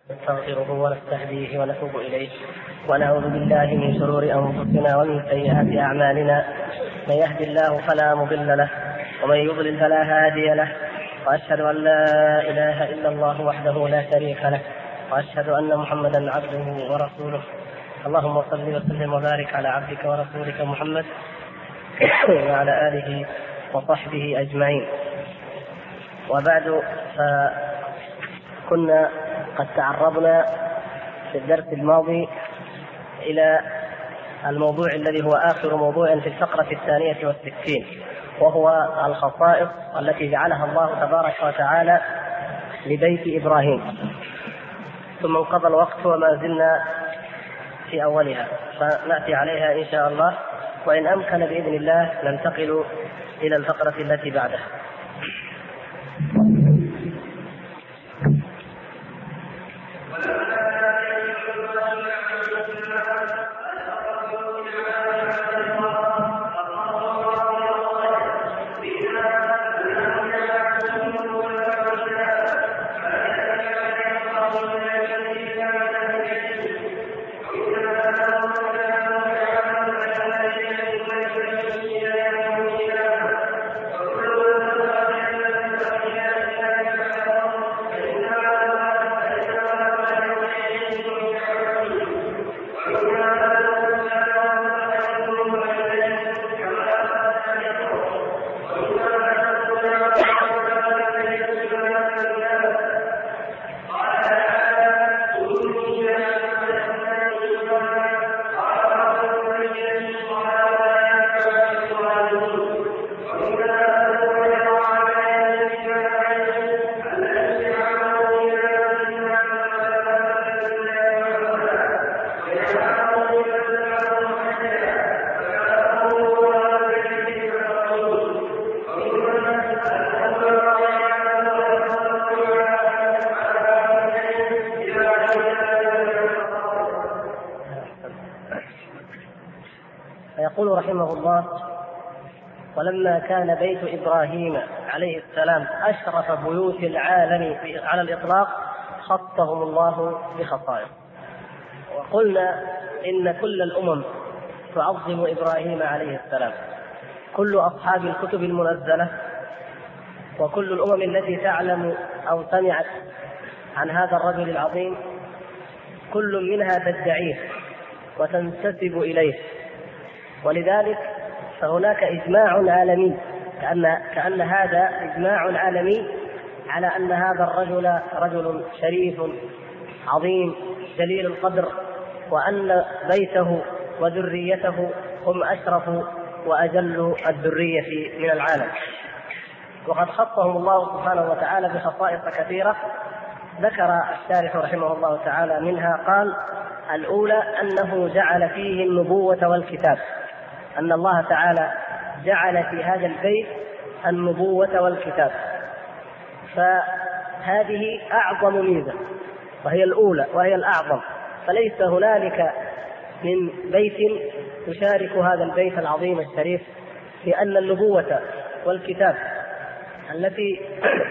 نستغفره ونستهديه ونتوب إليه ونعوذ بالله من شرور أنفسنا ومن سيئات أعمالنا. من يهد الله فلا مضل له ومن يضلل فلا هادي له، وأشهد أن لا إله إلا الله وحده لا شريك له، وأشهد أن محمدا عبده ورسوله. اللهم صل وسلم وبارك على عبدك ورسولك محمد وعلى آله وصحبه أجمعين. وبعد، فكنا قد تعرضنا في الدرس الماضي إلى الموضوع الذي هو آخر موضوع في الفقرة 62، وهو الخصائص التي جعلها الله تبارك وتعالى لبيت إبراهيم. ثم انقضى الوقت وما زلنا في أولها، فنأتي عليها إن شاء الله، وإن أمكن بإذن الله ننتقل إلى الفقرة التي بعدها. يقول رحمه الله: ولما كان بيت إبراهيم عليه السلام أشرف بيوت العالم على الإطلاق خصهم الله بخصائص. وقلنا إن كل الأمم تعظم إبراهيم عليه السلام، كل أصحاب الكتب المنزلة وكل الأمم التي تعلم أو سمعت عن هذا الرجل العظيم كل منها تدعيه وتنتسب إليه. ولذلك فهناك إجماع عالمي، كأن هذا إجماع عالمي على أن هذا الرجل رجل شريف عظيم جليل القدر، وأن بيته وذريته هم أشرف وأجل الذرية من العالم. وقد خصهم الله سبحانه وتعالى بخصائص كثيرة ذكر الشارح رحمه الله تعالى منها. قال: الأولى أنه جعل فيه النبوة والكتاب، أن الله تعالى جعل في هذا البيت النبوة والكتاب، فهذه أعظم ميزة وهي الأولى وهي الأعظم. فليس هنالك من بيت يشارك هذا البيت العظيم الشريف في أن النبوة والكتاب التي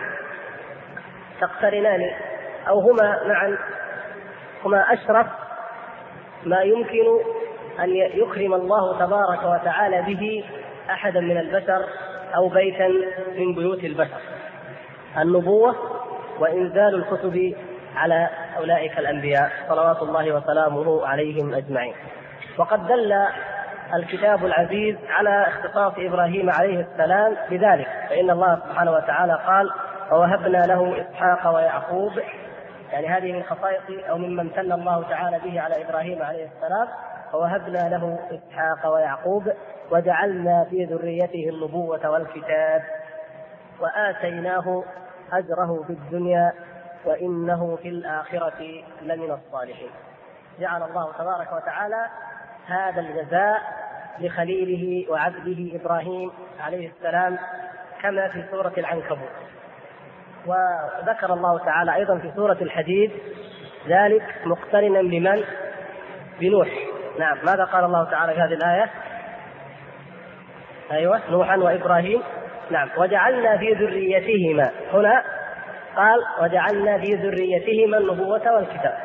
تقترنان أو هما معا هما أشرف ما يمكن أن يكرم الله تبارك وتعالى به أحدا من البشر أو بيتا من بيوت البشر: النبوة وإنزال الكتب على أولئك الأنبياء صلوات الله وسلامه عليهم أجمعين. وقد دل الكتاب العزيز على اختصاص إبراهيم عليه السلام بذلك، فإن الله سبحانه وتعالى قال: ووهبنا له إسحاق ويعقوب. يعني هذه من خصائص أو ممن امتن الله تعالى به على إبراهيم عليه السلام: ووهبنا له إسحاق ويعقوب وجعلنا في ذريته النبوة والكتاب وآتيناه أجره في الدنيا وإنه في الآخرة لمن الصالحين. جعل الله تبارك وتعالى هذا الجزاء لخليله وعبده إبراهيم عليه السلام كما في سورة العنكبوت. وذكر الله تعالى أيضا في سورة الحديد ذلك مقترنا بمن؟ بنوح. نعم، ماذا قال الله تعالى في هذه الآية؟ أيوة، نوحا وإبراهيم. نعم، وجعلنا في ذريتهما. هنا قال وجعلنا في ذريتهما النبوة والكتاب.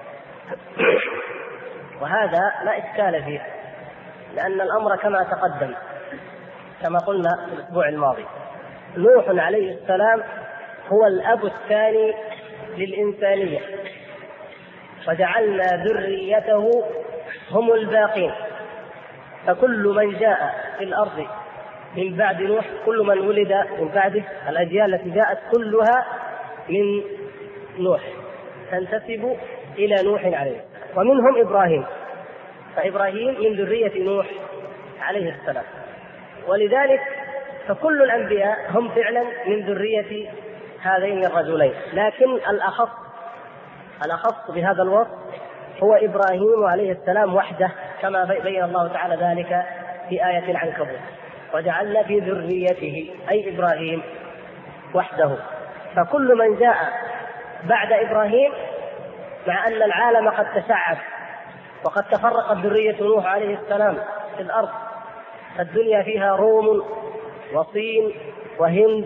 وهذا لا إشكال فيه، لأن الأمر كما تقدم كما قلنا في الأسبوع الماضي، نوح عليه السلام هو الأب الثاني للإنسانية، وجعلنا ذريته هم الباقين. فكل من جاء في الأرض من بعد نوح، كل من ولد من بعده، الأجيال التي جاءت كلها من نوح تنتسب إلى نوح عليه السلام، ومنهم إبراهيم، فإبراهيم من ذرية نوح عليه السلام. ولذلك فكل الأنبياء هم فعلا من ذرية هذين الرجلين، لكن الأخص بهذا الوصف هو إبراهيم عليه السلام وحده، كما بين الله تعالى ذلك في آية العنكبوت، وجعلنا في ذريته أي إبراهيم وحده. فكل من جاء بعد إبراهيم، مع أن العالم قد تشعب وقد تفرقت ذرية نوح عليه السلام في الأرض، فالدنيا فيها روم وصين وهند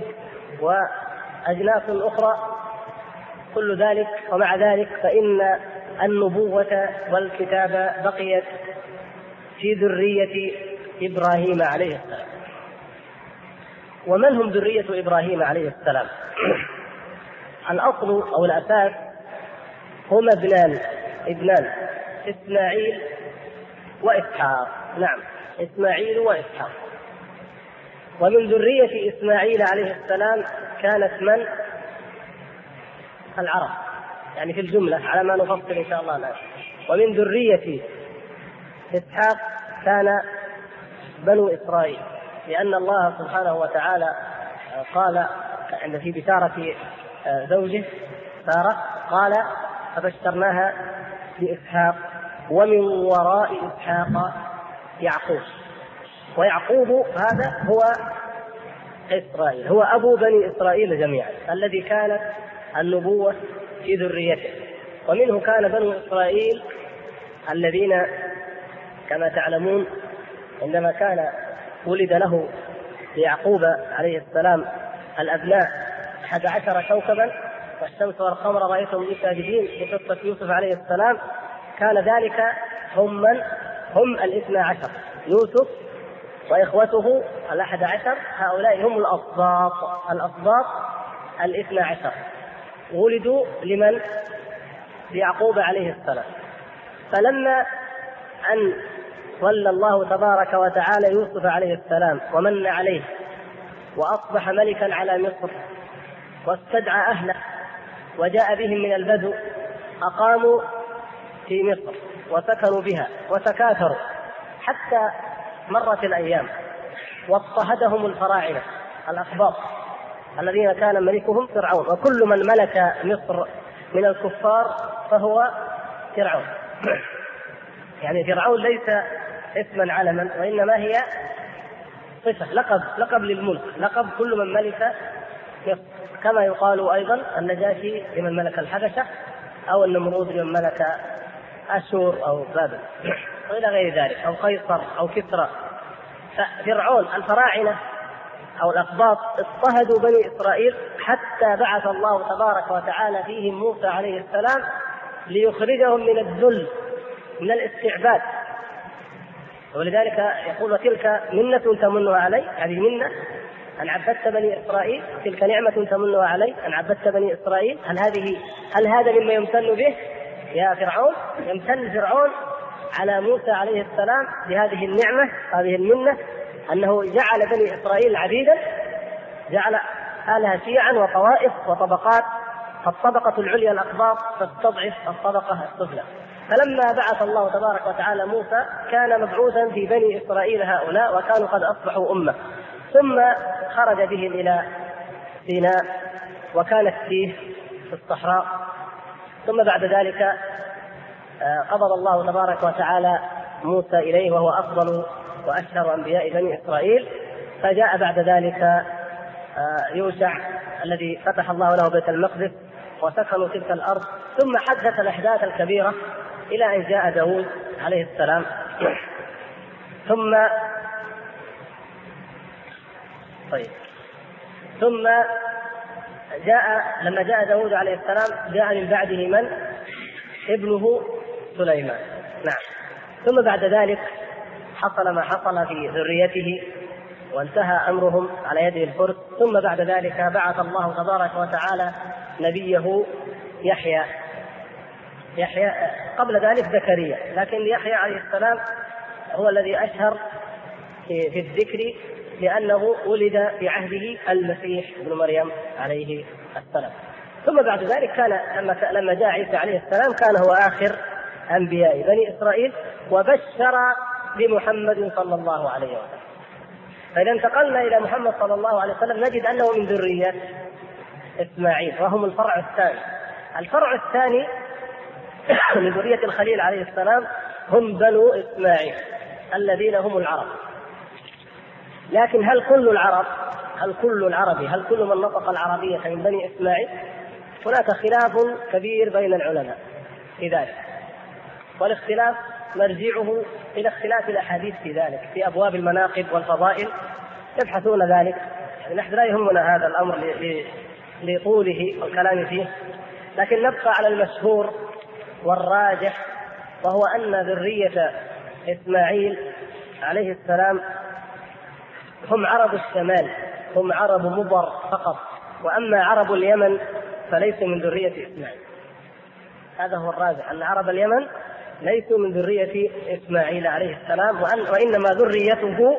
وأجناس أخرى، كل ذلك ومع ذلك فإن النبوة والكتاب بقيت في ذرية إبراهيم عليه السلام. ومن هم ذرية إبراهيم عليه السلام؟ الأصل أو الأساس هما ابنان إسماعيل وإسحاق. نعم، إسماعيل وإسحاق. ومن ذرية إسماعيل عليه السلام كانت من؟ العرب، يعني في الجملة على ما نفصل إن شاء الله الآن. ومن ذرية إسحاق كان بنو إسرائيل، لأن الله سبحانه وتعالى قال عند في بشارة زوجه سارة قال فبشرناها بإسحاق ومن وراء إسحاق يعقوب. ويعقوب هذا هو إسرائيل، هو أبو بني إسرائيل جميعا، الذي كانت النبوة في ذريته. ومنه كان بنو إسرائيل الذين كما تعلمون عندما كان ولد له ليعقوب عليه السلام الأبناء 11 كوكبا والشمس والقمر رأيتهم لي ساجدين في قصة يوسف عليه السلام، كان ذلك هم 12، يوسف وإخوته 11، هؤلاء هم الأسباط 12، ولدوا لمن؟ ليعقوب عليه السلام. فلما أن ولى الله تبارك وتعالى يوسف عليه السلام ومن عليه وأصبح ملكا على مصر واستدعى أهله وجاء بهم من البدو، أقاموا في مصر وسكنوا بها وتكاثروا حتى مرت الأيام واضطهدهم الفراعنة الأقباط الذين كان ملكهم فرعون، وكل من ملك مصر من الكفار فهو فرعون. يعني فرعون ليس اسما علما، وإنما هي صفة، لقب للملك، لقب كل من ملك مصر، كما يقال أيضا النجاشي لمن ملك الحبشة، أو النمرود لمن ملك أشور أو بابل وإلى غير ذلك، أو قيصر أو كسرى. ففرعون الفراعنة أو الأقباط اضطهدوا بني إسرائيل حتى بعث الله تبارك وتعالى فيهم موسى عليه السلام ليخرجهم من الذل، من الاستعباد. ولذلك يقول وتلك منة تمنها علي، هذه منة أن عبدت بني إسرائيل، تلك نعمة تمنها علي أن عبدت بني إسرائيل. هل هذا مما يمتن به يا فرعون؟ يمتن فرعون على موسى عليه السلام بهذه النعمة، هذه المنة، أنه جعل بني إسرائيل عبيدا، جعل آلها شيعا وطوائف وطبقات، فالطبقة العليا الأقباط تستضعف الطبقة السفلى. فلما بعث الله تبارك وتعالى موسى كان مبعوثا في بني إسرائيل هؤلاء، وكانوا قد أصبحوا أمة، ثم خرج بهم إلى سيناء وكانت فيه في الصحراء، ثم بعد ذلك قبض الله تبارك وتعالى موسى إليه وهو أفضل وأشهر أنبياء بني إسرائيل. فجاء بعد ذلك يوشع الذي فتح الله له بيت المقدس وسكنوا تلك الأرض، ثم حدث الأحداث الكبيرة إلى أن جاء داود عليه السلام. ثم لما جاء داود عليه السلام جاء من بعده من؟ ابنه سليمان. نعم. ثم بعد ذلك حصل ما حصل في ذريته وانتهى أمرهم على يد الفرس. ثم بعد ذلك بعث الله تبارك وتعالى نبيه يحيى قبل ذلك زكريا، لكن يحيى عليه السلام هو الذي أشهر في الذكر لأنه ولد في عهده المسيح ابن مريم عليه السلام. ثم بعد ذلك كان لما جاء عيسى عليه السلام كان هو آخر أنبياء بني إسرائيل وبشر بمحمد صلى الله عليه وسلم. فإذا انتقلنا إلى محمد صلى الله عليه وسلم نجد أنه من ذرية إسماعيل وهم الفرع الثاني. الفرع الثاني من ذرية الخليل عليه السلام هم بنو إسماعيل الذين هم العرب. لكن هل كل من نطق العربية من بني إسماعيل؟ هناك خلاف كبير بين العلماء في ذلك، والاختلاف مرجعه إلى اختلاف الأحاديث في ذلك في أبواب المناقب والفضائل يبحثون ذلك. يعني نحن لا يهمنا هذا الأمر لطوله والكلام فيه، لكن نبقى على المشهور والراجح، وهو أن ذرية إسماعيل عليه السلام هم عرب الشمال، هم عرب مضر فقط، وأما عرب اليمن فليسوا من ذرية إسماعيل. هذا هو الراجح، أن عرب اليمن ليسوا من ذرية إسماعيل عليه السلام، وإنما ذريته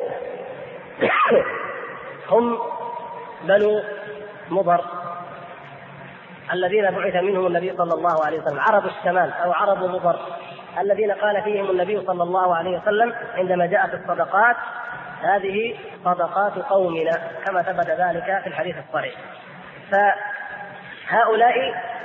هم بنو مضر الذين بعث منهم النبي صلى الله عليه وسلم، عرب الشمال أو عرب مضر الذين قال فيهم النبي صلى الله عليه وسلم عندما جاء في الصدقات: هذه صدقات قومنا، كما ثبت ذلك في الحديث الصحيح. فهؤلاء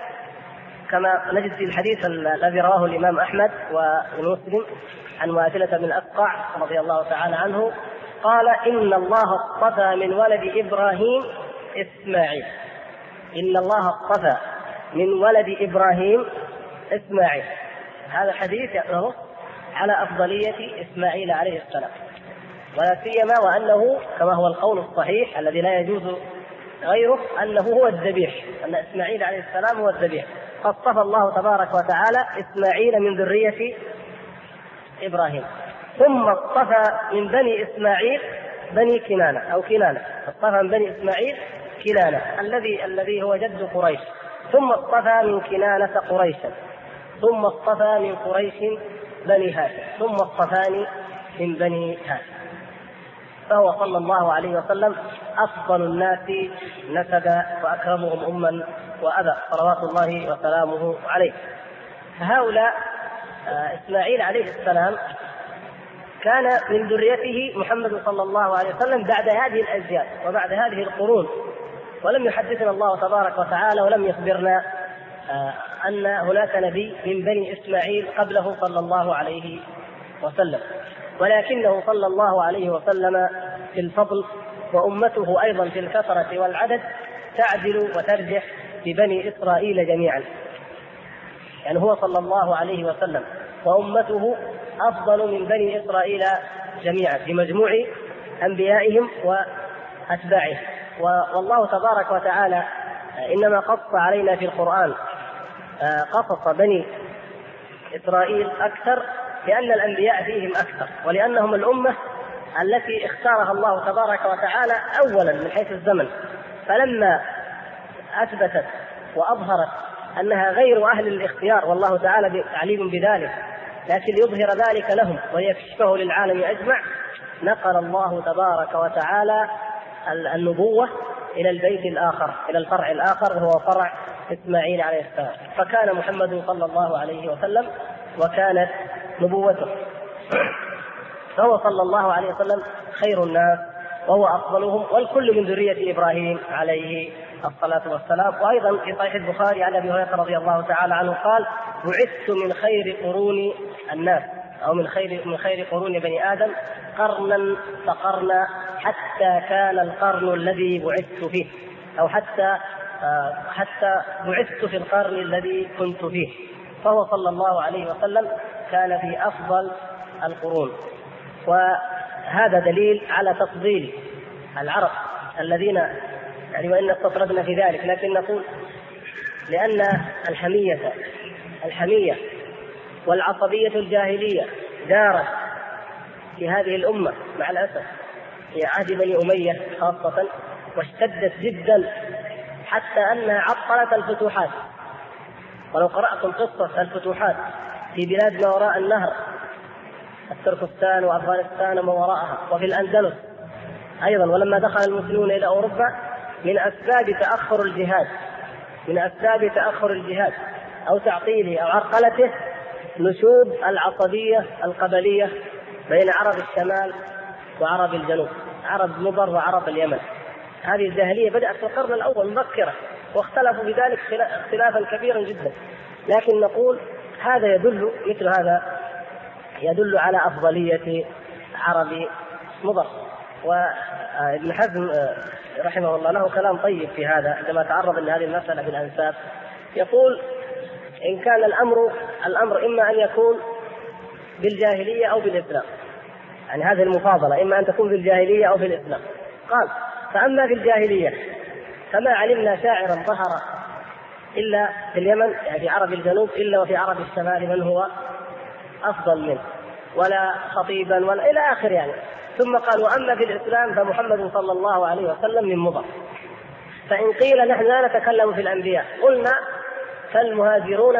كما نجد في الحديث الذي رواه الإمام أحمد ومسلم عن واثلة بن الأسقع رضي الله تعالى عنه قال: إن الله اصطفى من ولد إبراهيم إسماعيل. إن الله اصطفى من ولد إبراهيم إسماعيل. هذا الحديث يأمر على أفضلية إسماعيل عليه السلام، ولا سيما وأنه كما هو القول الصحيح الذي لا يجوز غيره أنه هو الذبيح، أن إسماعيل عليه السلام هو الذبيح. فاصطفى الله تبارك وتعالى إسماعيل من ذرية إبراهيم، ثم اصطفى من بني إسماعيل بني كنانة أو كنانة، اصطفى من بني إسماعيل كنانة الذي هو جد قريش، ثم اصطفى من كنانة قريشا، ثم اصطفى من قريش بني هاشم، ثم اصطفاني من بني هاشم. فهو صلى الله عليه وسلم أفضل الناس نسبا وأكرمهم أما وأبا، صلوات الله وسلامه عليه. فهؤلاء إسماعيل عليه السلام كان من ذريته محمد صلى الله عليه وسلم بعد هذه الأجيال وبعد هذه القرون، ولم يحدثنا الله تبارك وتعالى ولم يخبرنا أن هناك نبي من بني إسماعيل قبله صلى الله عليه وسلم، ولكنه صلى الله عليه وسلم في الفضل وأمته أيضا في الكثرة والعدد تعدل وترجح ببني إسرائيل جميعا. يعني هو صلى الله عليه وسلم وأمته أفضل من بني إسرائيل جميعا بمجموع أنبيائهم وأتباعهم. والله تبارك وتعالى إنما قص علينا في القرآن قصص بني إسرائيل أكثر لأن الأنبياء فيهم أكثر، ولأنهم الأمة التي اختارها الله تبارك وتعالى أولا من حيث الزمن، فلما أثبتت وأظهرت أنها غير أهل الاختيار والله تعالى عليم بذلك، لكن ليظهر ذلك لهم ويكشفه للعالم أجمع، نقل الله تبارك وتعالى النبوة إلى البيت الآخر، إلى الفرع الآخر وهو فرع إسماعيل عليه السلام. فكان محمد صلى الله عليه وسلم وكانت نبوته، فهو صلى الله عليه وسلم خير الناس وهو أفضلهم، والكل من ذرية إبراهيم عليه الصلاة والسلام. وأيضا في صحيح البخاري عن أبي هريرة رضي الله تعالى عنه قال: بعثت من خير قرون الناس أو من خير قرون بني آدم قرنا فقرنا حتى كان القرن الذي بعثت فيه، أو حتى بعثت في القرن الذي كنت فيه. فهو صلى الله عليه وسلم كان في أفضل القرون، وهذا دليل على تفضيل العرب الذين يعني وإن استطردنا في ذلك، لكن نقول لأن الحمية والعصبية الجاهلية دارت في هذه الأمة مع الأسف في عهد بني أمية خاصة، واشتدت جدا حتى أنها عطلت الفتوحات. ولو قرأتم قصة الفتوحات في بلاد ما وراء النهر، التركستان وأفغانستان وما وراءها، وفي الأندلس أيضا، ولما دخل المسلمون إلى أوروبا، من أسباب تأخر الجهاد أو تعطيله أو عرقلته نشوب العصبية القبلية بين عرب الشمال وعرب الجنوب، عرب مضر وعرب اليمن. هذه الجاهلية بدأت في القرن الأول مبكرة، واختلفوا بذلك اختلافا كبيرا جدا. لكن نقول هذا مثل هذا يدل على أفضلية عرب مضر. وابن حزم رحمه الله له كلام طيب في هذا عندما تعرض لهذه المسألة بالأنساب، يقول إن كان الأمر إما أن يكون بالجاهلية أو بالإسلام، يعني هذه المفاضلة إما أن تكون بالجاهلية أو بالإسلام. قال فأما في الجاهلية فما علمنا شاعرا ظهر إلا في اليمن، يعني في عرب الجنوب، إلا وفي عرب الشمال من هو أفضل منه، ولا خطيبا ولا إلى آخر يعني. ثم قال وأما في الإسلام فمحمد صلى الله عليه وسلم من مضر. فإن قيل نحن لا نتكلم في الأنبياء قلنا فالمهاجرون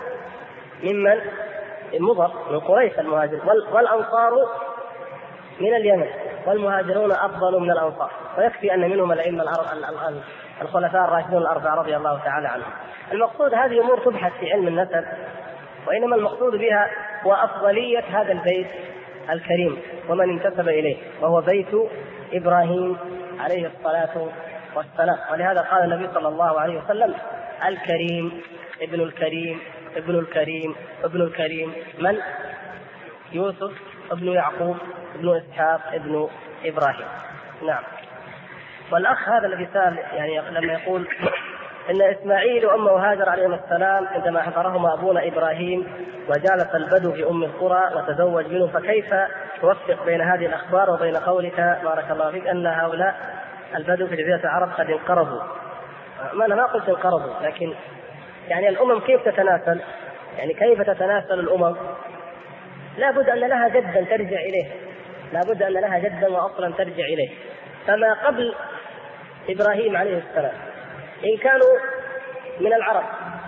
ممن مضر من قريش المهاجر، والأنصار من اليمن، والمهاجرون أفضل من الأنصار، ويكفي أن منهم الأئمة الخلفاء الراشدون الأربعة رضي الله تعالى عنهم. المقصود هذه أمور تبحث في علم النسب، وإنما المقصود بها هو أفضلية هذا البيت الكريم ومن انتسب إليه، وهو بيت إبراهيم عليه الصلاة والسلام. ولهذا قال النبي صلى الله عليه وسلم الكريم ابن الكريم ابن الكريم ابن الكريم من؟ يوسف ابن يعقوب ابن إسحاق ابن إبراهيم. نعم. والأخ هذا الذي سأل يعني لما يقول إن إسماعيل وأمه هاجر عليهما السلام عندما حضرهما أبونا إبراهيم وجالس البدو في أم القرى وتزوج منه، فكيف توفق بين هذه الأخبار وبين قولك بارك الله فيك أن هؤلاء البدو في جزيرة العرب قد انقرضوا؟ أنا ما قلت انقرضوا، لكن يعني الأمم كيف تتناسل؟ يعني كيف تتناسل الأمم؟ لا بد أن لها جدا ترجع إليه، لا بد أن لها جدا وأصلا ترجع إليه. فما قبل إبراهيم عليه السلام إن كانوا من العرب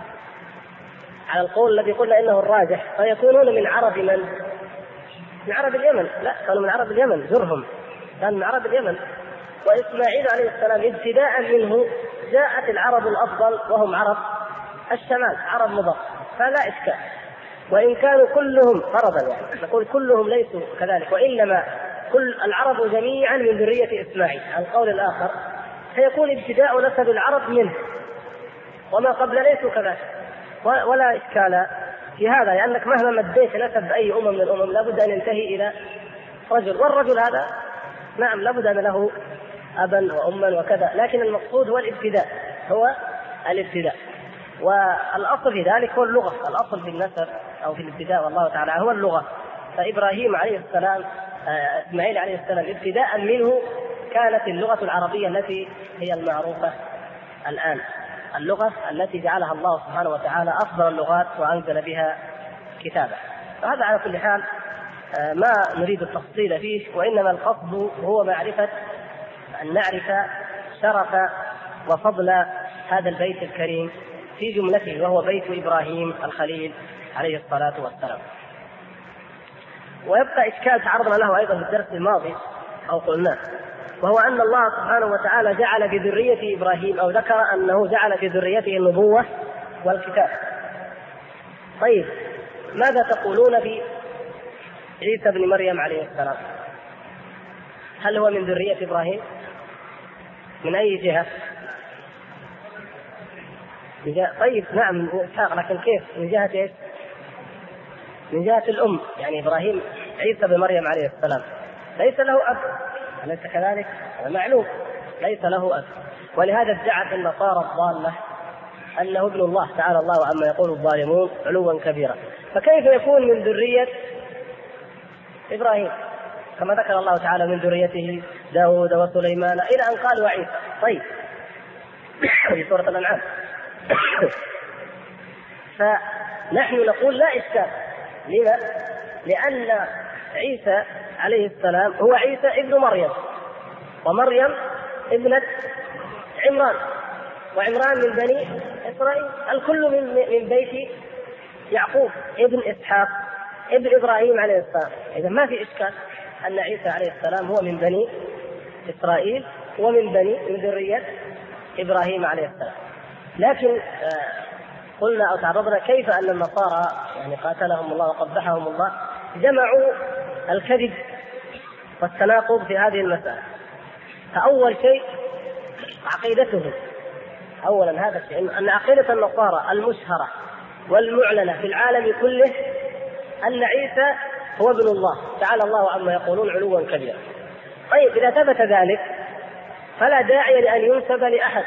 على القول الذي قلنا إنه الراجح فيكونون من عرب من؟ من عرب اليمن. لا، كانوا من عرب اليمن، زرهم كان من عرب اليمن. وإسماعيل عليه السلام ابتداء منه جاءت العرب الأفضل وهم عرب الشمال، عرب مضر، فلا إشكال. وإن كانوا كلهم فرضا يعني نقول كلهم ليسوا كذلك، وإنما كل العرب جميعا من ذرية إسماعيل على القول الآخر، فيكون ابتداء نسب العرب منه، وما قبل ليسوا كذلك، ولا إشكال في هذا، لأنك مهما مديت نسب أي من الأمم لابد أن ينتهي إلى رجل، والرجل هذا نعم لابد أن له أبا وأما وكذا، لكن المقصود هو الابتداء، هو الابتداء. والأصل في ذلك هو اللغة، الأصل في النسب أو في الابتداء والله تعالى هو اللغة. فإبراهيم عليه السلام إسماعيل عليه السلام ابتداء منه كانت اللغة العربية التي هي المعروفة الآن، اللغة التي جعلها الله سبحانه وتعالى أفضل اللغات وأنزل بها كتابه. فهذا على كل حال ما نريد التفصيل فيه، وإنما القصد هو معرفة أن نعرف شرف وفضل هذا البيت الكريم في جملته، وهو بيت إبراهيم الخليل عليه الصلاة والسلام. ويبقى إشكال تعرضنا له أيضا في الدرس الماضي أو قلناه، وهو أن الله سبحانه وتعالى جعل في ذرية إبراهيم أو ذكر أنه جعل في ذريته النبوة والكتاب. طيب ماذا تقولون في عيسى بن مريم عليه السلام؟ هل هو من ذرية إبراهيم؟ من أي جهة؟ طيب نعم من إسحاق، لكن كيف؟ من جهة إيش؟ من جهة الأم، يعني إبراهيم عيسى بن مريم عليه السلام ليس له أب، أليس كذلك؟ هذا معلوم، ليس له أب. ولهذا ادعت النصارى الضالة أنه ابن الله تعالى الله عما يقول الظالمون علوا كبيرا. فكيف يكون من ذرية إبراهيم كما ذكر الله تعالى من ذريته داود وسليمان إلى أن قال وعيسى؟ طيب في سورة الأنعام. فنحن نقول لا إشكال. لما؟ لأن عيسى عليه السلام هو عيسى ابن مريم، ومريم ابنة عمران، وعمران من بني إسرائيل، الكل من بيت يعقوب ابن إسحاق ابن إبراهيم عليه السلام. إذا ما في إشكال أن عيسى عليه السلام هو من بني إسرائيل من ذرية إبراهيم عليه السلام. لكن قلنا أو تعرضنا كيف أن النصارى يعني قاتلهم الله وقبحهم الله جمعوا الكذب والتناقض في هذه المسألة. فأول شيء عقيدتهم، أولا هذا الشيء أن عقيدة النصارى المشهرة والمعلنة في العالم كله أن عيسى هو ابن الله تعالى الله عما يقولون علوا كبيرا. طيب إذا ثبت ذلك فلا داعي لأن ينسب لأحد،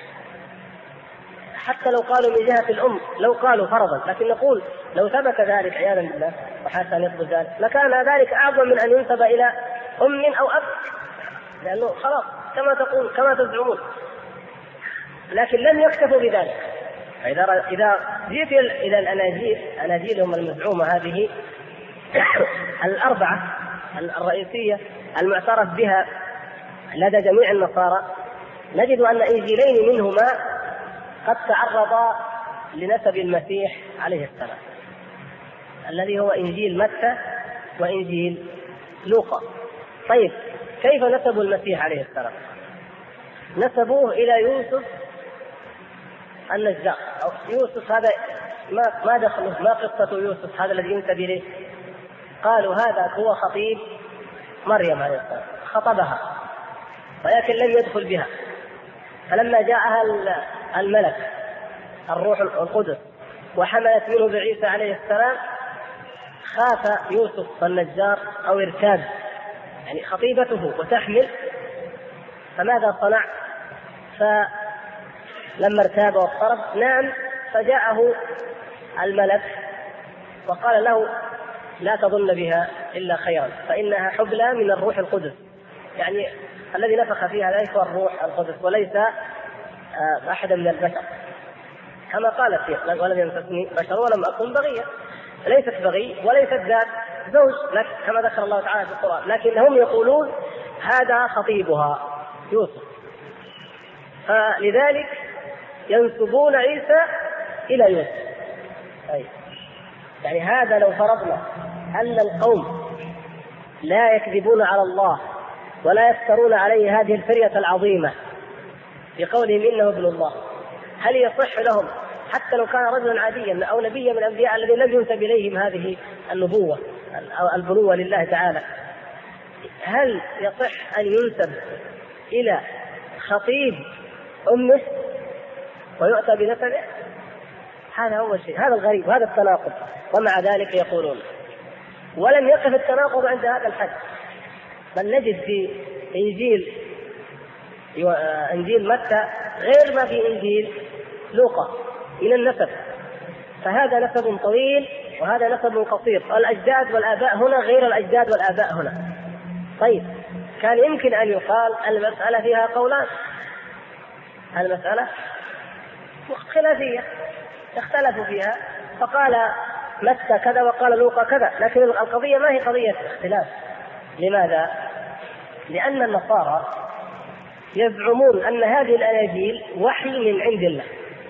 حتى لو قالوا من جهة الأم، لو قالوا فرضا، لكن نقول لو ثبت ذلك عياذا بالله وحتى أن يثبت ذلك لكان ذلك أعظم من أن ينسب إلى أم أو أب، لأنه خلاص كما تقول كما تزعمون. لكن لم يكتفوا بذلك. إذا جئت إلى أناجيلهم المزعومة هذه الأربعة الرئيسية المعترف بها لدى جميع النصارى، نجد أن إنجيلين منهما قد تعرضا لنسب المسيح عليه السلام، الذي هو إنجيل متى وإنجيل لوقا. طيب كيف نسبوا المسيح عليه السلام؟ نسبوه إلى يوسف النجار. يوسف هذا ما دخله، ما قصة يوسف هذا الذي ينسب إليه؟ قالوا هذا هو خطيب مريم عليه السلام، خطبها ولكن لم يدخل بها. فلما جاءها الملك الروح القدس وحملت منه بعيسى عليه السلام خاف يوسف النجار أو ارتاب، يعني خطيبته وتحمل، فماذا صنع؟ فلما ارتاب واضطرب نام، فجاءه الملك وقال له لا تظن بها إلا خيرا فإنها حبلى من الروح القدس، يعني الذي نفخ فيها ليس الروح القدس وليس أحد من البشر، كما قال فيه ولم يمسسني بشر ولم أكن بغيا، ليست بغي وليست ذات زوج كما ذكر الله تعالى في القرآن، لكن هم يقولون هذا خطيبها يوسف، فلذلك ينسبون عيسى إلى يوسف. يعني هذا لو فرضنا أن القوم لا يكذبون على الله ولا يفترون عليه هذه الفرية العظيمة بقولهم إنه ابن الله، هل يصح لهم حتى لو كان رجلا عاديا أو نبيا من الأنبياء الذين لم ينسب إليهم هذه النبوة أو البنوة لله تعالى، هل يصح أن ينسب إلى خطيب أمه ويؤتى بنسبه؟ هذا هو الشيء، هذا الغريب، هذا التناقض. ومع ذلك يقولون، ولم يقف التناقض عند هذا الحد، بل نجد في إنجيل متى غير ما في إنجيل لوقا من النسب، فهذا نسب طويل وهذا نسب قصير، الأجداد والآباء هنا غير الأجداد والآباء هنا. طيب كان يمكن أن يقال المسألة فيها قولان، المسألة خلافية اختلفوا فيها، فقال متى كذا وقال لوقا كذا، لكن القضية ما هي قضية اختلاف. لماذا؟ لأن النصارى يزعمون أن هذه الأناجيل وحي من عند الله،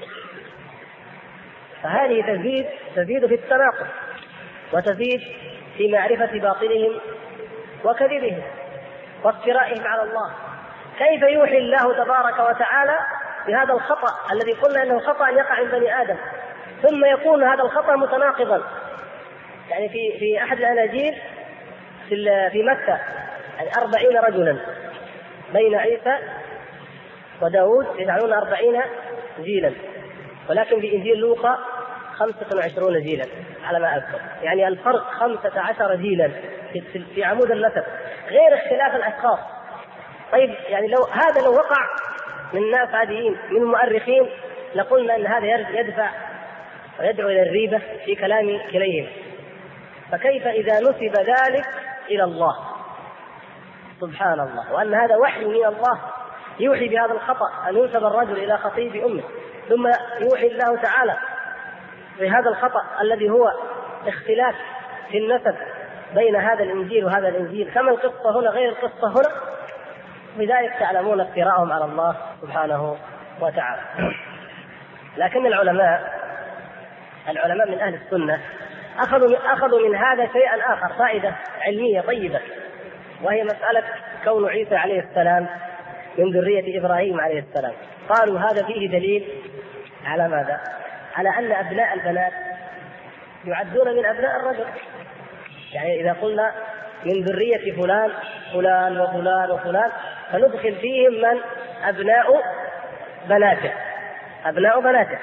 فهذه تزيد في التناقض وتزيد في معرفة باطلهم وكذبهم وافترائهم على الله. كيف يوحي الله تبارك وتعالى بهذا الخطأ الذي قلنا أنه خطأ يقع عند بني آدم، ثم يكون هذا الخطأ متناقضا؟ يعني في أحد الأناجيل في مكة 40 رجلا بين عيسى وداود يجعلون 40 جيلا، ولكن في إنجيل لوقا 25 جيلا على ما أذكر، يعني الفرق 15 جيلا في عمود النسب، غير اختلاف الأشخاص. طيب يعني لو وقع من ناس عاديين من المؤرخين لقلنا أن هذا يدفع ويدعو إلى الريبة في كلام كليهم، فكيف إذا نسب ذلك إلى الله سبحان الله، وأن هذا وحي من الله يوحي بهذا الخطأ أن ينسب الرجل إلى خطيب أمه، ثم يوحي الله تعالى بهذا الخطأ الذي هو اختلاف في النسب بين هذا الإنجيل وهذا الإنجيل، كما القصة هنا غير القصة هنا. بذلك تعلمون افتراءهم على الله سبحانه وتعالى. لكن العلماء من أهل السنة أخذوا من هذا شيئا آخر، فائدة علمية طيبة، وهي مسألة كون عيسى عليه السلام من ذرية إبراهيم عليه السلام. قالوا هذا فيه دليل على ماذا؟ على أن أبناء البنات يعدون من أبناء الرجل. يعني إذا قلنا من ذرية فلان فلان وفلان وفلان، فندخل فيهم من أبناء بناته.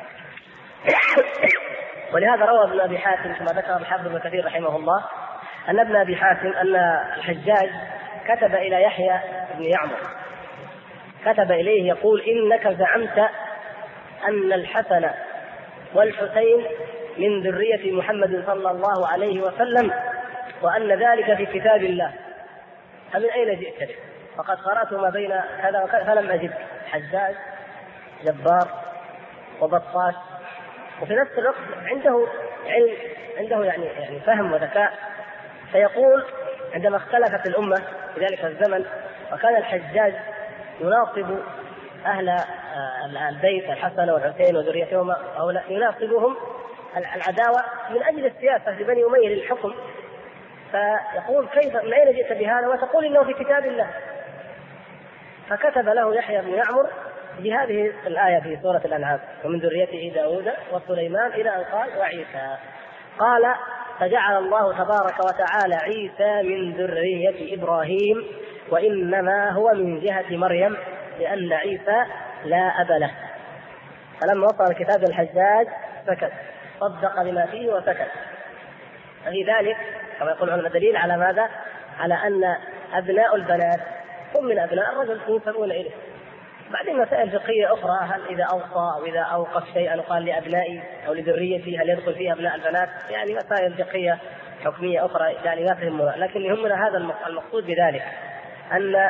ولهذا روى ابن أبي حاتم كما ذكر الحافظ ابن كثير رحمه الله أن ابن أبي حاتم أن الحجاج كتب إلى يحيى بن يعمر، كتب إليه يقول: إنك زعمت أن الحسن والحسين من ذرية محمد صلى الله عليه وسلم، وأن ذلك في كتاب الله، فمن أين جئت به؟ فقد قرأت ما بين كذا وكذا فلم أجد. حجاج جبار وبطاش، وفي نفس الوقت عنده علم، عنده يعني فهم وذكاء. فيقول عندما اختلفت الأمة في ذلك الزمن وكان الحجاج يناصب أهل البيت الحسن والحسين وذريتهما، هؤلاء يناصبهم العداوة من أجل السياسة لبني أمية للحكم، فيقول: كيف من أين جئت بهذا وتقول إنه في كتاب الله؟ فكتب له يحيى بن يعمر بهذه الآية في سورة الأنعام: ومن ذريته داود وسليمان، إلى أن قال: وعيسى. قال: فجعل الله تبارك وتعالى عيسى من ذرية إبراهيم، وإنما هو من جهة مريم، لأن عيسى لا أب له. فلما وصل الكتاب الحجاج سكت، صدق بما فيه وسكت. ففي ذلك كما يقول العلماء دليل على ماذا؟ على أن أبناء البنات هم من أبناء الرجل ينسبون إليه. بعدين مسائل فقهية أخرى: هل إذا أوصى أو إذا أوقف شيئا وقال لأبنائي أو لذريتي هل يدخل فيها أبناء البنات؟ يعني مسائل فقهية حكمية أخرى يعني لا تهمنا، لكن يهمنا هذا المقصود بذلك، أن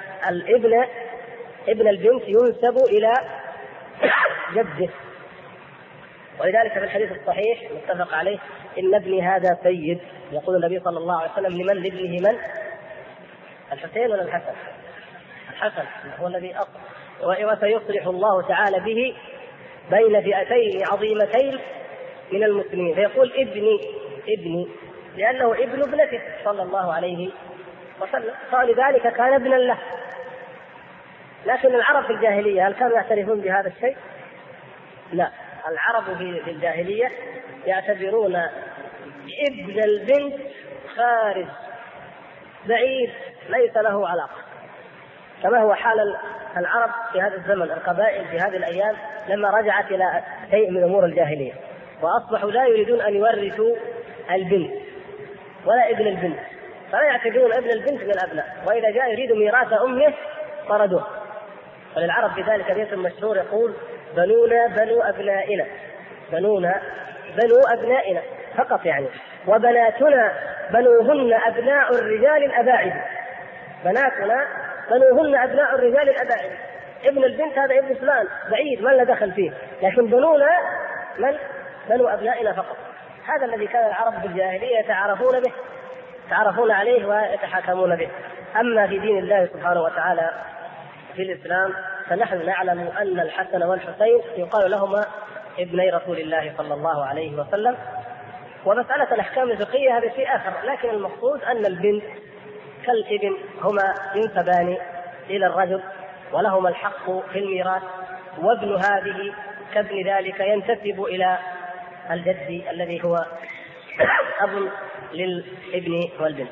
ابن البنت ينسب إلى جده. ولذلك في الحديث الصحيح متفق عليه: إن ابني هذا سيد. يقول النبي صلى الله عليه وسلم: لمن؟ لابنه من؟ الحسين ولا الحسن؟ الحسن هو الذي وسيصلح الله تعالى به بين فئتين عظيمتين من المسلمين. فيقول: ابني لأنه ابن ابنته صلى الله عليه وسلم، فلذلك كان ابنا له. لكن العرب في الجاهلية هل كانوا يعترفون بهذا الشيء؟ لا، العرب في الجاهلية يعتبرون ابن البنت خارج بعيد ليس له علاقة، كما هو حال العرب في هذا الزمن، القبائل في هذه الأيام لما رجعت إلى شيء من أمور الجاهلية وأصبحوا لا يريدون أن يورثوا البنت ولا ابن البنت، فلا يعتبرون ابن البنت من الأبناء، وإذا جاء يريد ميراث أمه طردوه. وللعرب في ذلك بيت مشهور يقول: بنونا بنو أبنائنا، بنونا بنو أبنائنا فقط يعني، وبناتنا بنوهن أبناء الرجال الأباعد، بناتنا بنوهن أبناء الرجال الأباعد. ابن البنت هذا ابن فلان بعيد ما له دخل فيه، لكن بنونا من؟ بنو أبنائنا فقط. هذا الذي كان العرب بالجاهلية يتعرفون عليه ويتحاكمون به. أما في دين الله سبحانه وتعالى في الإسلام فنحن نعلم أن الحسن والحسين يقال لهما ابني رسول الله صلى الله عليه وسلم. ومسألة الأحكام الفقهية هذا شيء آخر، لكن المقصود أن البنت كالابن هما ينسبان إلى الرجل ولهما الحق في الميراث، وابن هذه كابن ذلك ينتسب إلى الجد الذي هو أب للابن والبنت.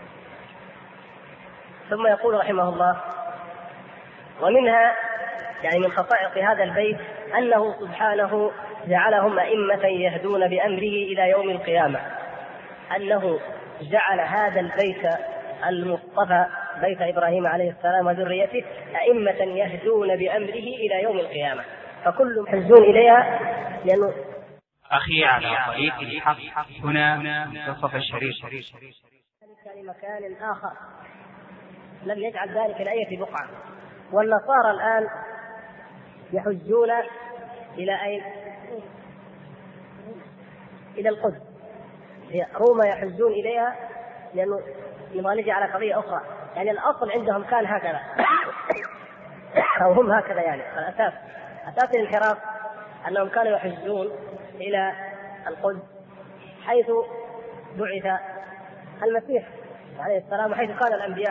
ثم يقول رحمه الله: ومنها يعني من خصائص هذا البيت أنه سبحانه جعلهم أئمة يهدون بأمره إلى يوم القيامة، أنه جعل هذا البيت المصطفى بيت إبراهيم عليه السلام وذريته أئمة يهدون بأمره إلى يوم القيامة، فكل يهدون إليها. لأنه أخي على طريق الحق هنا منتصف الشريف ذلك لمكان آخر، لم يجعل ذلك لأية بقعة، والنصارى الآن يحجون إلى أين؟ إلى القدس. هي روما يحجون إليها لأنه نبغى نجي على قضية أخرى، يعني الأصل عندهم كان هكذا أو هم هكذا، يعني أساس الانحراف أنهم كانوا يحجون إلى القدس حيث بعث المسيح عليه السلام وحيث كان الأنبياء،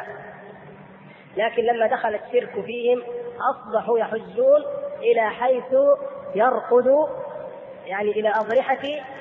لكن لما دخل الشرك فيهم أصبحوا يحجون إلى حيث يرقد، يعني إلى أضرحة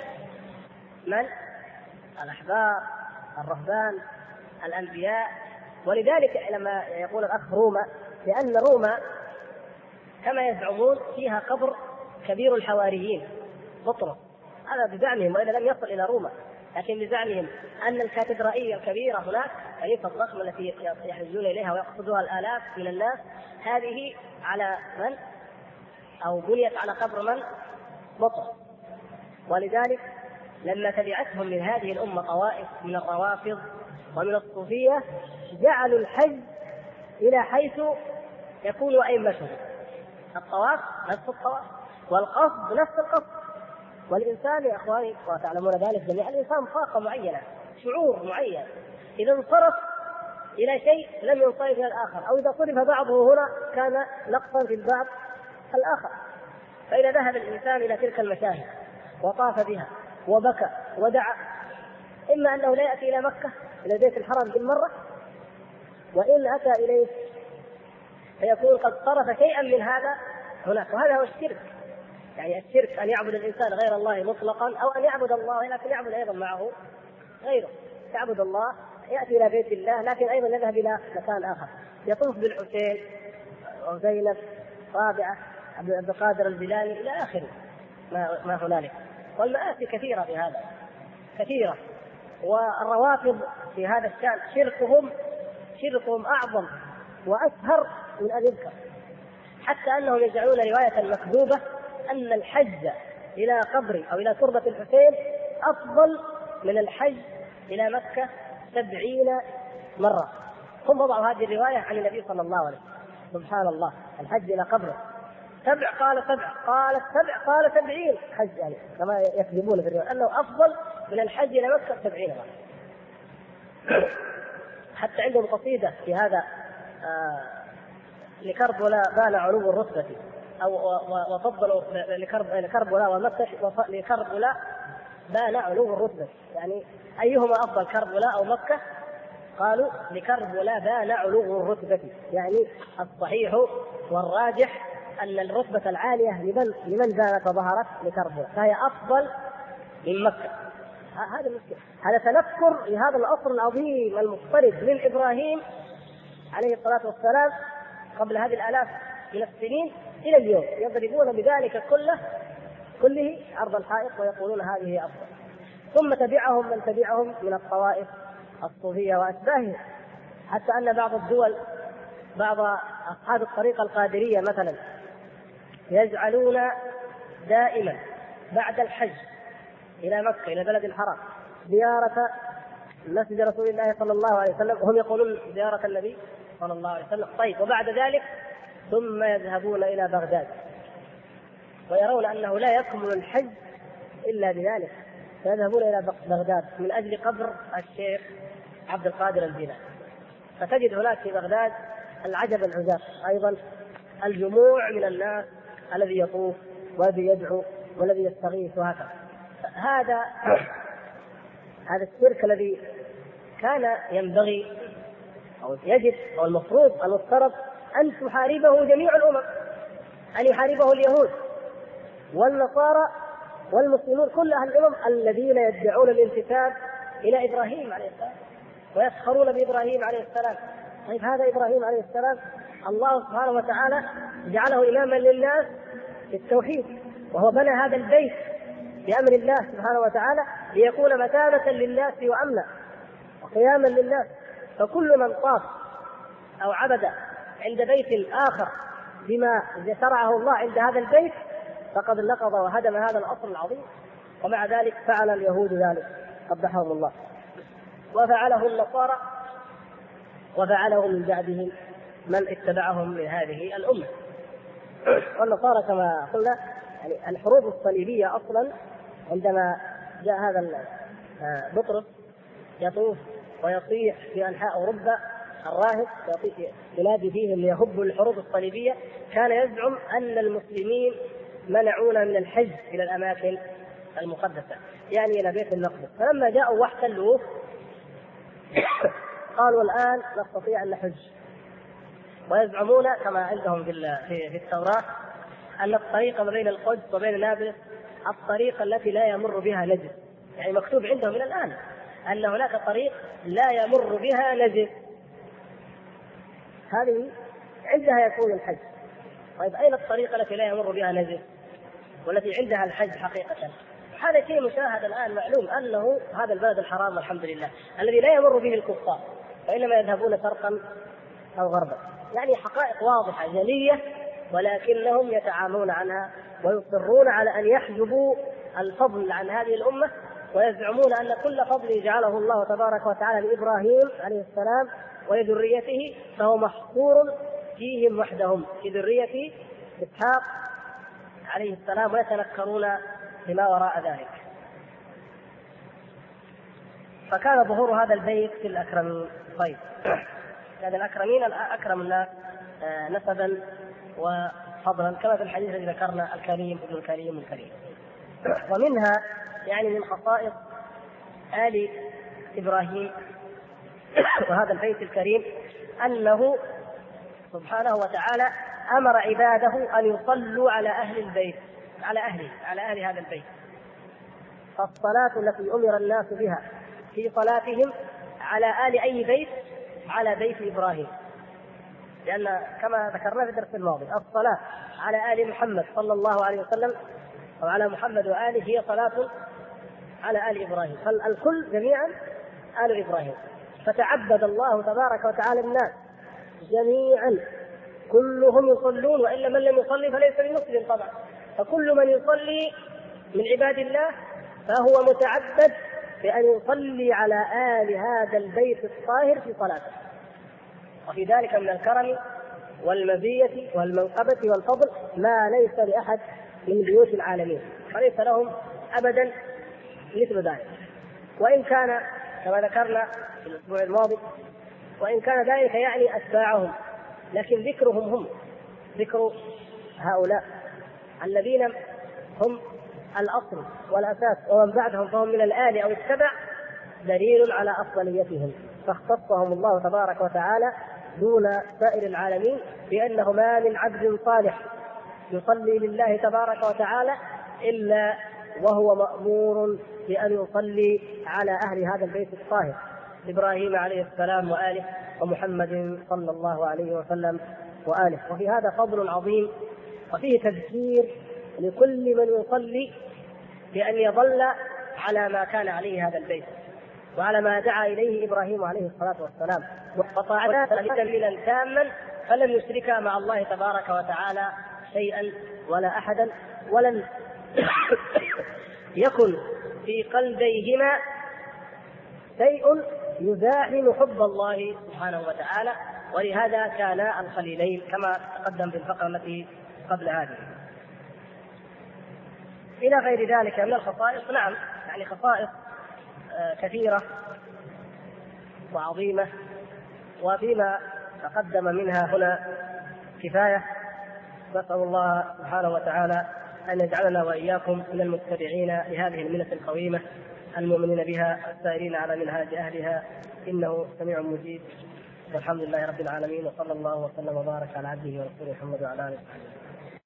من؟ الأحبار، الرهبان، الأنبياء. ولذلك لما يقول الأخ روما، لأن روما كما يزعمون فيها قبر كبير الحواريين بطرس، هذا بزعمهم وإذا لم يصل إلى روما، لكن بزعمهم أن الكاتدرائية الكبيرة هناك، كنيسة الضخمة التي يحجون إليها ويقصدها الآلاف من الناس، هذه على من؟ أو بنيت على قبر من؟ بطرس. ولذلك لما تبعتهم من هذه الأمة طوائف من الروافض ومن الصوفية جعلوا الحج إلى حيث يكون أئمتهم، الطواف نفس الطواف والقصد نفس القصد. والإنسان يا أخواني وتعلمون ذلك جميعا، الإنسان طاقة معينة، شعور معين، إذا انصرف إلى شيء لم ينصرف إلى الآخر، أو إذا صرف بعضه هنا كان نقصا في البعض الآخر. فإذا ذهب الإنسان إلى تلك المشاهد وطاف بها وبكى ودعا، إما أنه لا يأتي إلى مكة إلى بيت الحرام بالمرة، وإن أتى إليه فيكون قد صرف شيئا من هذا هناك. وهذا هو الشرك، يعني الشرك أن يعبد الإنسان غير الله مطلقا، أو أن يعبد الله لكن يعبد أيضا معه غيره. يعبد الله، يأتي إلى بيت الله لكن أيضا يذهب إلى مكان آخر، يطوف بالحسين وزينب رابعة عبد القادر الجيلاني إلى آخره ما هنالك. والمآسي كثيرة بهذا، كثيرة. والروافض في هذا الشأن شركهم أعظم وأسهر من أن يذكر، حتى أنهم يجعلون رواية مكذوبة أن الحج إلى قبر أو إلى تربة الحسين أفضل من الحج إلى مكة 70 مرة. هم وضعوا هذه الرواية عن النبي صلى الله عليه وسلم. سبحان الله، الحج إلى قبره 7 قال 7 قال 7 قال 70 حج، يعني كما يكذبون في الرواية أنه أفضل من الحج إلى مكة 70 مرة. حتى عندهم قصيدة في هذا لكربلاء بان علو الرتبة، أو وفضلوا لكربلاء ومكة لكربلاء بان علو الرتبة، يعني أيهما أفضل كربلاء أو مكة؟ قالوا لكربلاء بان علو الرتبة، يعني الصحيح والراجح أن الرتبة العالية لمن بانت وظهرت لكربلاء، فهي أفضل من مكة. هذا المشكلة، هذا تنكر لهذا الأصل العظيم المضطرد من إبراهيم عليه الصلاة والسلام قبل هذه الآلاف من السنين إلى اليوم، يضربون بذلك كله عرض الحائط ويقولون هذه أفضل. ثم تبعهم من تبعهم من الطوائف الصوفية وأشباههم، حتى أن بعض الدول، بعض أصحاب الطريقة القادرية مثلا، يجعلون دائما بعد الحج إلى مكة إلى بلد الحرام زيارة مسجد رسول الله صلى الله عليه وسلم، وهم يقولون زيارة النبي صلى الله عليه وسلم. طيب، وبعد ذلك ثم يذهبون إلى بغداد، ويرون أنه لا يكمل الحج إلا بذلك، فيذهبون إلى بغداد من أجل قبر الشيخ عبد القادر الجيلاني. فتجد هناك في بغداد العجب العجاب أيضا، الجموع من الناس الذي يطوف والذي يدعو والذي يستغيث وهكذا. هذا الشرك الذي كان ينبغي أو يجب أو المفترض أن تحاربه جميع الأمم، أن يحاربه اليهود والنصارى والمسلمون، كل أهل الأمم الذين يدعون الانتساب إلى إبراهيم عليه السلام ويسخرون بإبراهيم عليه السلام. طيب، هذا إبراهيم عليه السلام الله سبحانه وتعالى جعله إماما للناس في التوحيد، وهو بنى هذا البيت بأمر الله سبحانه وتعالى ليكون مثابة للناس وأمنا وقياما للناس. فكل من طاف أو عبد عند بيت آخر بما شرعه الله عند هذا البيت فقد نقض وهدم هذا الأصل العظيم. ومع ذلك فعل اليهود ذلك قبحهم الله، وفعله النصارى، وفعله من بعدهم من اتبعهم من هذه الأمة. والنصارى كما قلنا يعني الحروب الصليبية أصلا عندما جاء هذا بطرس يطوف ويصيح في أنحاء أوروبا الراهب ينادي فيهم ليهبوا الحروب الصليبية، كان يزعم أن المسلمين منعونا من الحج إلى الأماكن المقدسة يعني إلى بيت المقدس. فلما جاءوا واحتلوه قالوا الآن نستطيع أن نحج، ويزعمون كما عندهم في التوراة أن الطريق ما بين القدس وبين نابلس الطريق التي لا يمر بها نجس، يعني مكتوب عندهم إلى الآن أن هناك طريق لا يمر بها نجس، هذه عندها يكون الحج. طيب أين الطريق التي لا يمر بها نجس والتي عندها الحج حقيقة؟ هذا شيء مشاهد الآن، معلوم أنه هذا البلد الحرام والحمد لله الذي لا يمر به الكفار وإنما يذهبون شرقا أو غربا، يعني حقائق واضحة جلية، ولكنهم يتعامون عنها ويصرون على أن يحجبوا الفضل عن هذه الأمة، ويزعمون أن كل فضل جعله الله تبارك وتعالى لإبراهيم عليه السلام ولذريته فهو محصور فيهم وحدهم في ذرية إسحاق عليه السلام، ويتنكرون بما وراء ذلك. فكان ظهور هذا البيت في الأكرمين. طيب كان الأكرمين أكرم الناس نسبا وفضلا كما في الحديث الذي ذكرنا الكريم ابن الكريم الكريم. ومنها يعني من خصائص آل إبراهيم وهذا البيت الكريم أنه سبحانه وتعالى أمر عباده أن يصلوا على أهل البيت، على أهل هذا البيت. فالصلاة التي أمر الناس بها في صلاتهم على آل أي بيت؟ على بيت إبراهيم، لأن كما ذكرنا في الدرس الماضي الصلاة على آل محمد صلى الله عليه وسلم أو على محمد وآله هي صلاة على آل إبراهيم، فالكل جميعا آل إبراهيم. فتعبد الله تبارك وتعالى الناس جميعا كلهم يصلون، وإلا من لم يصلي فليس بمسلم طبعا، فكل من يصلي من عباد الله فهو متعبد بأن يصلي على آل هذا البيت الطاهر في صلاته. وفي ذلك من الكرم والمزية والمنقبة والفضل ما ليس لأحد من بيوت العالمين، فليس لهم أبدا مثل ذلك. وإن كان كما ذكرنا في الأسبوع الماضي، وإن كان ذلك يعني أتباعهم، لكن ذكرهم هم ذكر هؤلاء الذين هم الأصل والأساس، ومن بعدهم فهم من الآل أو التبع، دليل على أفضليتهم، فاختصهم الله تبارك وتعالى دون سائر العالمين بأنه ما من عبد صالح يصلي لله تبارك وتعالى إلا وهو مأمور بأن يصلي على أهل هذا البيت الطاهر إبراهيم عليه السلام وآله ومحمد صلى الله عليه وسلم وآله. وفي هذا فضل عظيم، وفيه تذكير لكل من يصلي بأن يظل على ما كان عليه هذا البيت وعلى ما دعا إليه إبراهيم عليه الصلاة والسلام، وطاعته دليلا تاما فلم يشرك مع الله تبارك وتعالى شيئا ولا أحدا، ولن يكن في قلبيهما شيء يزاحم حب الله سبحانه وتعالى، ولهذا كان الخليلين كما تقدم في الفقرة التي قبل هذه. إلى غير ذلك من الخصائص، نعم يعني خصائص كثيرة وعظيمة، وفيما تقدم منها هنا كفاية. نسأل الله سبحانه وتعالى أن يجعلنا وإياكم من المتبعين لهذه الملة القويمة المؤمنين بها السائرين على منهاج أهلها، إنه سميع مجيب. والحمد لله رب العالمين، وصلى الله وسلم وبارك على عبده ورسوله محمد وعلى آله وصحبه.